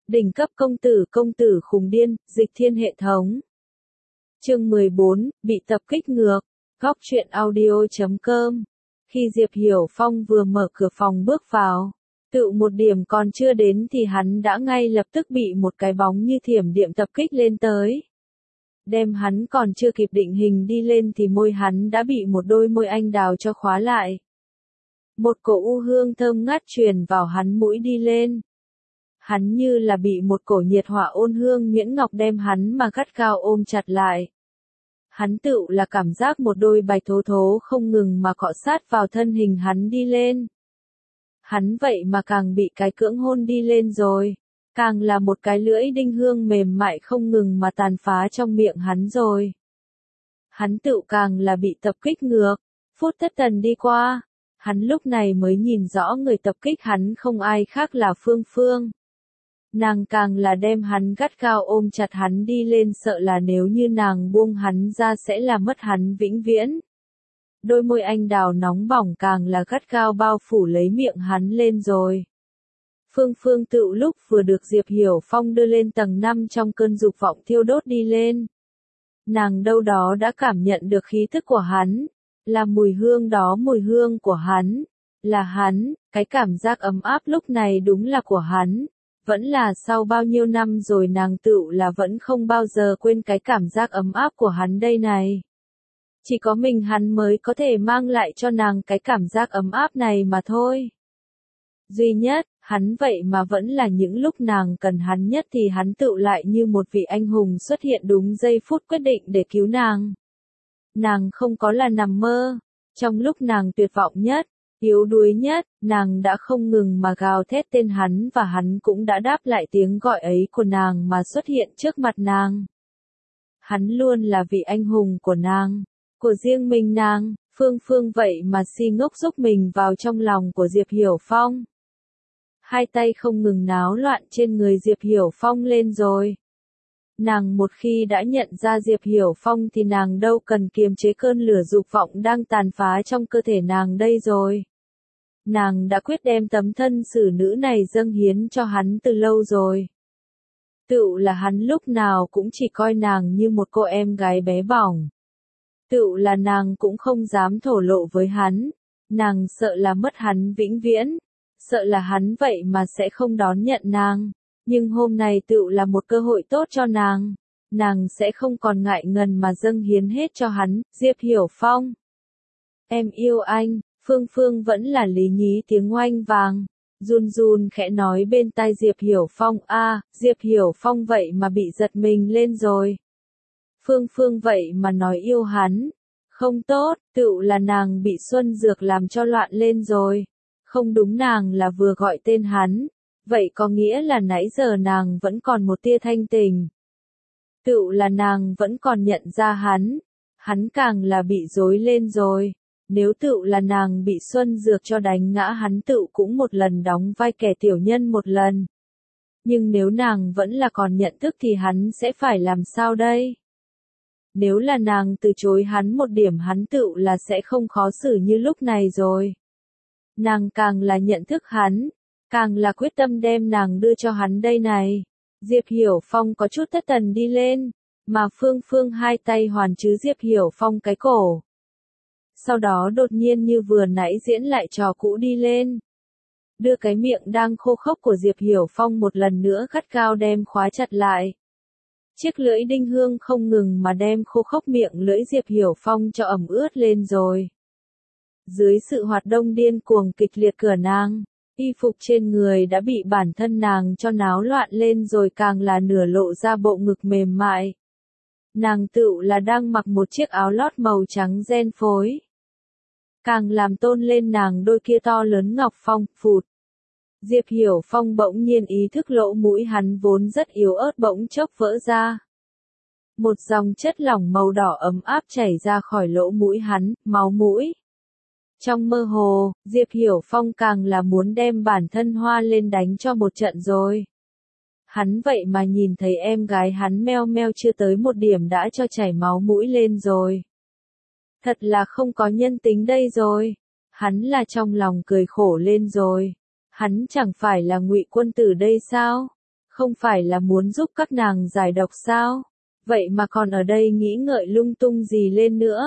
Đỉnh cấp công tử khùng điên, dịch thiên hệ thống. Chương 14, bị tập kích ngược. Góc truyện audio.com. Khi Diệp Hiểu Phong vừa mở cửa phòng bước vào, tự một điểm còn chưa đến thì hắn đã ngay lập tức bị một cái bóng như thiểm điện tập kích lên tới. Đem hắn còn chưa kịp định hình đi lên thì môi hắn đã bị một đôi môi anh đào cho khóa lại. Một cỗ u hương thơm ngát truyền vào hắn mũi đi lên. Hắn như là bị một cổ nhiệt hỏa ôn hương nhuyễn ngọc đem hắn mà gắt gao ôm chặt lại. Hắn tự là cảm giác một đôi bạch thố thố không ngừng mà cọ sát vào thân hình hắn đi lên. Hắn vậy mà càng bị cái cưỡng hôn đi lên rồi, càng là một cái lưỡi đinh hương mềm mại không ngừng mà tàn phá trong miệng hắn rồi. Hắn tự càng là bị tập kích ngược, phút thất thần đi qua, hắn lúc này mới nhìn rõ người tập kích hắn không ai khác là Phương Phương. Nàng càng là đem hắn gắt gao ôm chặt hắn đi lên, sợ là nếu như nàng buông hắn ra sẽ là mất hắn vĩnh viễn. Đôi môi anh đào nóng bỏng càng là gắt gao bao phủ lấy miệng hắn lên rồi. Phương Phương tự lúc vừa được Diệp Hiểu Phong đưa lên tầng 5 trong cơn dục vọng thiêu đốt đi lên. Nàng đâu đó đã cảm nhận được khí thức của hắn, là mùi hương đó, mùi hương của hắn, là hắn, cái cảm giác ấm áp lúc này đúng là của hắn. Vẫn là sau bao nhiêu năm rồi nàng tự là vẫn không bao giờ quên cái cảm giác ấm áp của hắn đây này. Chỉ có mình hắn mới có thể mang lại cho nàng cái cảm giác ấm áp này mà thôi. Duy nhất, hắn vậy mà vẫn là những lúc nàng cần hắn nhất thì hắn tự lại như một vị anh hùng xuất hiện đúng giây phút quyết định để cứu nàng. Nàng không có là nằm mơ. Trong lúc nàng tuyệt vọng nhất, yếu đuối nhất, nàng đã không ngừng mà gào thét tên hắn và hắn cũng đã đáp lại tiếng gọi ấy của nàng mà xuất hiện trước mặt nàng. Hắn luôn là vị anh hùng của nàng, của riêng mình nàng. Phương Phương vậy mà si ngốc giúp mình vào trong lòng của Diệp Hiểu Phong. Hai tay không ngừng náo loạn trên người Diệp Hiểu Phong lên rồi. Nàng một khi đã nhận ra Diệp Hiểu Phong thì nàng đâu cần kiềm chế cơn lửa dục vọng đang tàn phá trong cơ thể nàng đây rồi. Nàng đã quyết đem tấm thân xử nữ này dâng hiến cho hắn từ lâu rồi. Tự là hắn lúc nào cũng chỉ coi nàng như một cô em gái bé bỏng. Tự là nàng cũng không dám thổ lộ với hắn. Nàng sợ là mất hắn vĩnh viễn. Sợ là hắn vậy mà sẽ không đón nhận nàng. Nhưng hôm nay tự là một cơ hội tốt cho nàng. Nàng sẽ không còn ngại ngần mà dâng hiến hết cho hắn. Diệp Hiểu Phong. Em yêu anh. Phương Phương vẫn là lý nhí tiếng oanh vàng. Run run khẽ nói bên tai Diệp Hiểu Phong. Diệp Hiểu Phong vậy mà bị giật mình lên rồi. Phương Phương vậy mà nói yêu hắn. Không tốt, tự là nàng bị Xuân Dược làm cho loạn lên rồi. Không đúng, nàng là vừa gọi tên hắn. Vậy có nghĩa là nãy giờ nàng vẫn còn một tia thanh tình. Tự là nàng vẫn còn nhận ra hắn. Hắn càng là bị rối lên rồi. Nếu tự là nàng bị Xuân Dược cho đánh ngã, hắn tự cũng một lần đóng vai kẻ tiểu nhân một lần. Nhưng nếu nàng vẫn là còn nhận thức thì hắn sẽ phải làm sao đây? Nếu là nàng từ chối hắn một điểm, hắn tự là sẽ không khó xử như lúc này rồi. Nàng càng là nhận thức hắn, càng là quyết tâm đem nàng đưa cho hắn đây này. Diệp Hiểu Phong có chút thất thần đi lên, mà Phương Phương hai tay hoàn trứ Diệp Hiểu Phong cái cổ. Sau đó đột nhiên như vừa nãy diễn lại trò cũ đi lên. Đưa cái miệng đang khô khốc của Diệp Hiểu Phong một lần nữa gắt gao đem khóa chặt lại. Chiếc lưỡi đinh hương không ngừng mà đem khô khốc miệng lưỡi Diệp Hiểu Phong cho ẩm ướt lên rồi. Dưới sự hoạt động điên cuồng kịch liệt của nàng, y phục trên người đã bị bản thân nàng cho náo loạn lên rồi, càng là nửa lộ ra bộ ngực mềm mại. Nàng tự là đang mặc một chiếc áo lót màu trắng ren phối. Càng làm tôn lên nàng đôi kia to lớn ngọc phong, phụt. Diệp Hiểu Phong bỗng nhiên ý thức lỗ mũi hắn vốn rất yếu ớt bỗng chốc vỡ ra. Một dòng chất lỏng màu đỏ ấm áp chảy ra khỏi lỗ mũi hắn, máu mũi. Trong mơ hồ, Diệp Hiểu Phong càng là muốn đem bản thân hoa lên đánh cho một trận rồi. Hắn vậy mà nhìn thấy em gái hắn meo meo chưa tới một điểm đã cho chảy máu mũi lên rồi. Thật là không có nhân tính đây rồi. Hắn là trong lòng cười khổ lên rồi. Hắn chẳng phải là Ngụy Quân Tử đây sao? Không phải là muốn giúp các nàng giải độc sao? Vậy mà còn ở đây nghĩ ngợi lung tung gì lên nữa?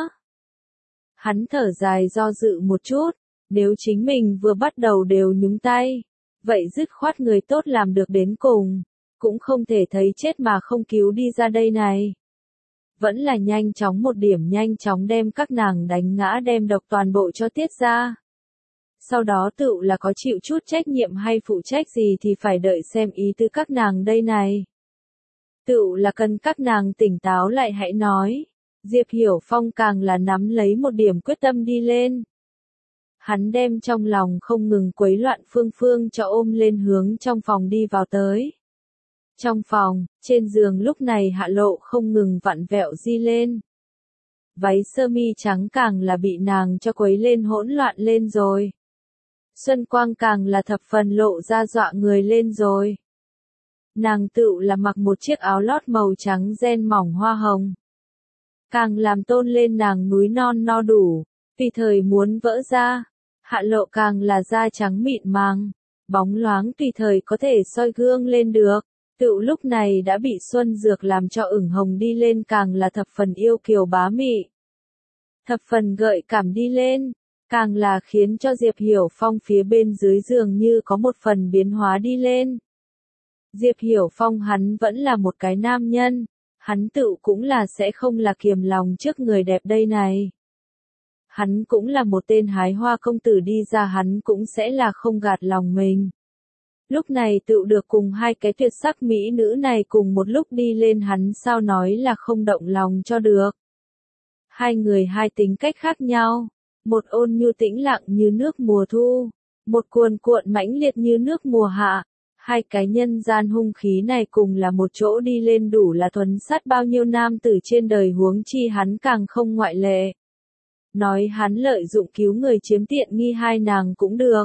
Hắn thở dài do dự một chút, nếu chính mình vừa bắt đầu đều nhúng tay, vậy dứt khoát người tốt làm được đến cùng, cũng không thể thấy chết mà không cứu đi ra đây này. Vẫn là nhanh chóng một điểm, nhanh chóng đem các nàng đánh ngã, đem độc toàn bộ cho tiết ra. Sau đó tự là có chịu chút trách nhiệm hay phụ trách gì thì phải đợi xem ý tứ các nàng đây này. Tự là cần các nàng tỉnh táo lại hãy nói. Diệp Hiểu Phong càng là nắm lấy một điểm quyết tâm đi lên. Hắn đem trong lòng không ngừng quấy loạn Phương Phương cho ôm lên hướng trong phòng đi vào tới. Trong phòng, trên giường lúc này Hạ Lộ không ngừng vặn vẹo di lên. Váy sơ mi trắng càng là bị nàng cho quấy lên hỗn loạn lên rồi. Xuân quang càng là thập phần lộ ra dọa người lên rồi. Nàng tự là mặc một chiếc áo lót màu trắng ren mỏng hoa hồng. Càng làm tôn lên nàng núi non no đủ, tùy thời muốn vỡ ra. Hạ Lộ càng là da trắng mịn màng, bóng loáng tùy thời có thể soi gương lên được. Tự lúc này đã bị Xuân Dược làm cho ửng hồng đi lên, càng là thập phần yêu kiều bá mị. Thập phần gợi cảm đi lên, càng là khiến cho Diệp Hiểu Phong phía bên dưới giường như có một phần biến hóa đi lên. Diệp Hiểu Phong hắn vẫn là một cái nam nhân, hắn tự cũng là sẽ không là kiềm lòng trước người đẹp đây này. Hắn cũng là một tên hái hoa công tử đi ra, hắn cũng sẽ là không gạt lòng mình. Lúc này tự được cùng hai cái tuyệt sắc mỹ nữ này cùng một lúc đi lên, hắn sao nói là không động lòng cho được. Hai người hai tính cách khác nhau, một ôn nhu tĩnh lặng như nước mùa thu, một cuồn cuộn mãnh liệt như nước mùa hạ. Hai cái nhân gian hung khí này cùng là một chỗ đi lên đủ là thuần sát bao nhiêu nam tử trên đời, huống chi hắn càng không ngoại lệ. Nói hắn lợi dụng cứu người chiếm tiện nghi hai nàng cũng được.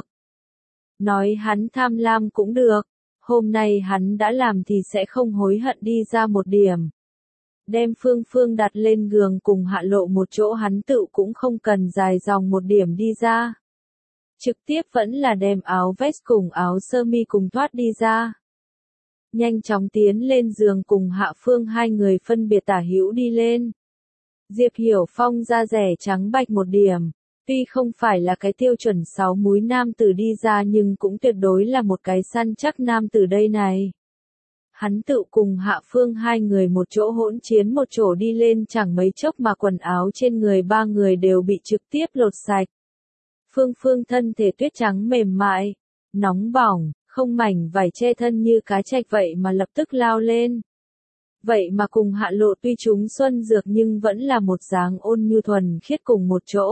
Nói hắn tham lam cũng được. Hôm nay hắn đã làm thì sẽ không hối hận đi ra một điểm. Đem Phương Phương đặt lên giường cùng Hạ Lộ một chỗ, hắn tự cũng không cần dài dòng một điểm đi ra. Trực tiếp vẫn là đem áo vest cùng áo sơ mi cùng thoát đi ra. Nhanh chóng tiến lên giường cùng Hạ Phương, hai người phân biệt tả hữu đi lên. Diệp Hiểu Phong da rẻ trắng bạch một điểm, tuy không phải là cái tiêu chuẩn 6 múi nam tử đi ra nhưng cũng tuyệt đối là một cái săn chắc nam tử đây này. Hắn tự cùng Hạ Phương hai người một chỗ hỗn chiến một chỗ đi lên, chẳng mấy chốc mà quần áo trên người ba người đều bị trực tiếp lột sạch. Phương Phương thân thể tuyết trắng mềm mại, nóng bỏng, không mảnh vải che thân như cá trạch vậy mà lập tức lao lên. Vậy mà cùng Hạ Lộ tuy chúng xuân dược nhưng vẫn là một dáng ôn nhu thuần khiết cùng một chỗ.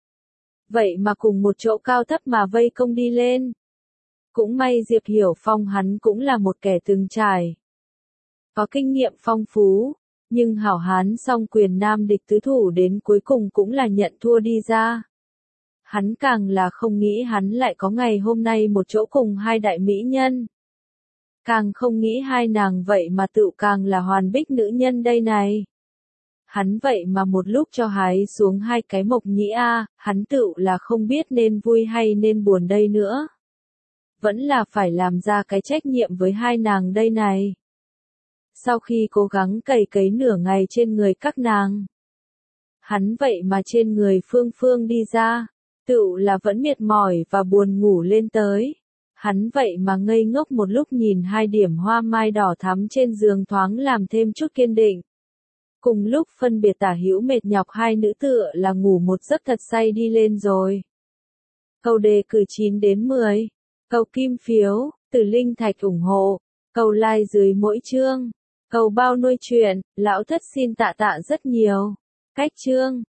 Vậy mà cùng một chỗ cao thấp mà vây công đi lên. Cũng may Diệp Hiểu Phong hắn cũng là một kẻ từng trải, có kinh nghiệm phong phú, nhưng hảo hán song quyền nam địch tứ thủ đến cuối cùng cũng là nhận thua đi ra. Hắn càng là không nghĩ hắn lại có ngày hôm nay một chỗ cùng hai đại mỹ nhân. Càng không nghĩ hai nàng vậy mà tự càng là hoàn bích nữ nhân đây này. Hắn vậy mà một lúc cho hái xuống hai cái mộc nhĩ a, hắn tự là không biết nên vui hay nên buồn đây nữa. Vẫn là phải làm ra cái trách nhiệm với hai nàng đây này. Sau khi cố gắng cày cấy nửa ngày trên người các nàng, hắn vậy mà trên người Phương Phương đi ra, tự là vẫn mệt mỏi và buồn ngủ lên tới. Hắn vậy mà ngây ngốc một lúc nhìn hai điểm hoa mai đỏ thắm trên giường, thoáng làm thêm chút kiên định. Cùng lúc phân biệt tả hữu mệt nhọc, hai nữ tựa là ngủ một giấc thật say đi lên rồi. Câu đề cử 9 đến 10. Cầu kim phiếu, từ linh thạch ủng hộ. Cầu like dưới mỗi chương. Cầu bao nuôi chuyện, lão thất xin tạ tạ rất nhiều. Cách chương.